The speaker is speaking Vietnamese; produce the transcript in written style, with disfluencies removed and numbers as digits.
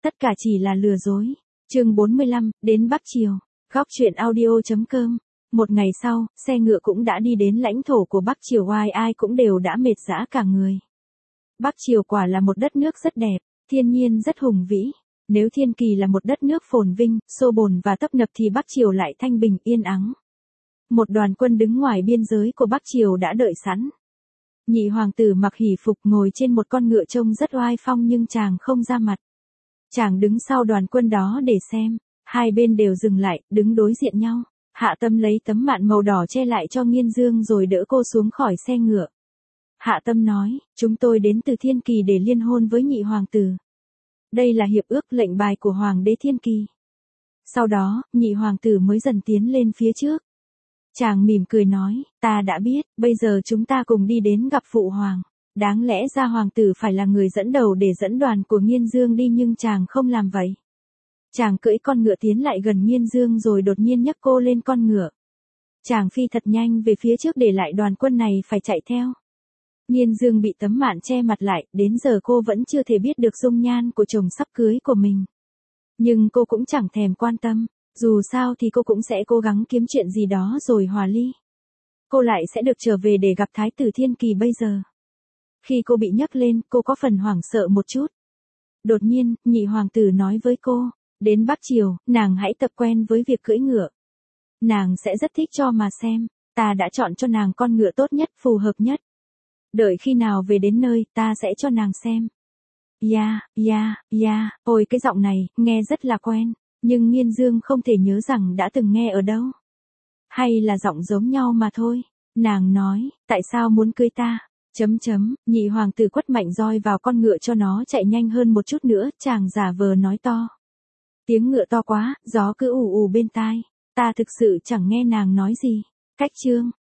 tất cả chỉ là lừa dối. Chương 45, đến Bắc Triều. Góc truyện audio.com. Một ngày sau, xe ngựa cũng đã đi đến lãnh thổ của Bắc Triều, ai cũng đều đã mệt rã cả người. Bắc Triều quả là một đất nước rất đẹp, thiên nhiên rất hùng vĩ. Nếu Thiên Kỳ là một đất nước phồn vinh, xô bồn và tấp nập thì Bắc Triều lại thanh bình yên ắng. Một đoàn quân đứng ngoài biên giới của Bắc Triều đã đợi sẵn. Nhị hoàng tử mặc hỷ phục ngồi trên một con ngựa trông rất oai phong nhưng chàng không ra mặt. Chàng đứng sau đoàn quân đó để xem, hai bên đều dừng lại, đứng đối diện nhau. Hạ Tâm lấy tấm mạn màu đỏ che lại cho Nghiên Dương rồi đỡ cô xuống khỏi xe ngựa. Hạ Tâm nói, chúng tôi đến từ Thiên Kỳ để liên hôn với nhị hoàng tử. Đây là hiệp ước lệnh bài của Hoàng đế Thiên Kỳ. Sau đó, nhị hoàng tử mới dần tiến lên phía trước. Chàng mỉm cười nói, ta đã biết, bây giờ chúng ta cùng đi đến gặp phụ hoàng. Đáng lẽ ra hoàng tử phải là người dẫn đầu để dẫn đoàn của Nghiên Dương đi nhưng chàng không làm vậy. Chàng cưỡi con ngựa tiến lại gần Nghiên Dương rồi đột nhiên nhấc cô lên con ngựa. Chàng phi thật nhanh về phía trước để lại đoàn quân này phải chạy theo. Nghiên Dương bị tấm mạn che mặt lại, đến giờ cô vẫn chưa thể biết được dung nhan của chồng sắp cưới của mình. Nhưng cô cũng chẳng thèm quan tâm, dù sao thì cô cũng sẽ cố gắng kiếm chuyện gì đó rồi hòa ly. Cô lại sẽ được trở về để gặp Thái tử Thiên Kỳ bây giờ. Khi cô bị nhấc lên, cô có phần hoảng sợ một chút. Đột nhiên, nhị hoàng tử nói với cô, đến Bắc Triều, nàng hãy tập quen với việc cưỡi ngựa. Nàng sẽ rất thích cho mà xem, ta đã chọn cho nàng con ngựa tốt nhất, phù hợp nhất. Đợi khi nào về đến nơi, ta sẽ cho nàng xem. Ôi cái giọng này, nghe rất là quen, nhưng Nghiên Dương không thể nhớ rằng đã từng nghe ở đâu. Hay là giọng giống nhau mà thôi. Nàng nói, tại sao muốn cưới ta? Nhị hoàng tử quất mạnh roi vào con ngựa cho nó chạy nhanh hơn một chút nữa, chàng giả vờ nói to. Tiếng ngựa to quá, gió cứ ù ù bên tai, ta thực sự chẳng nghe nàng nói gì. Cách chương.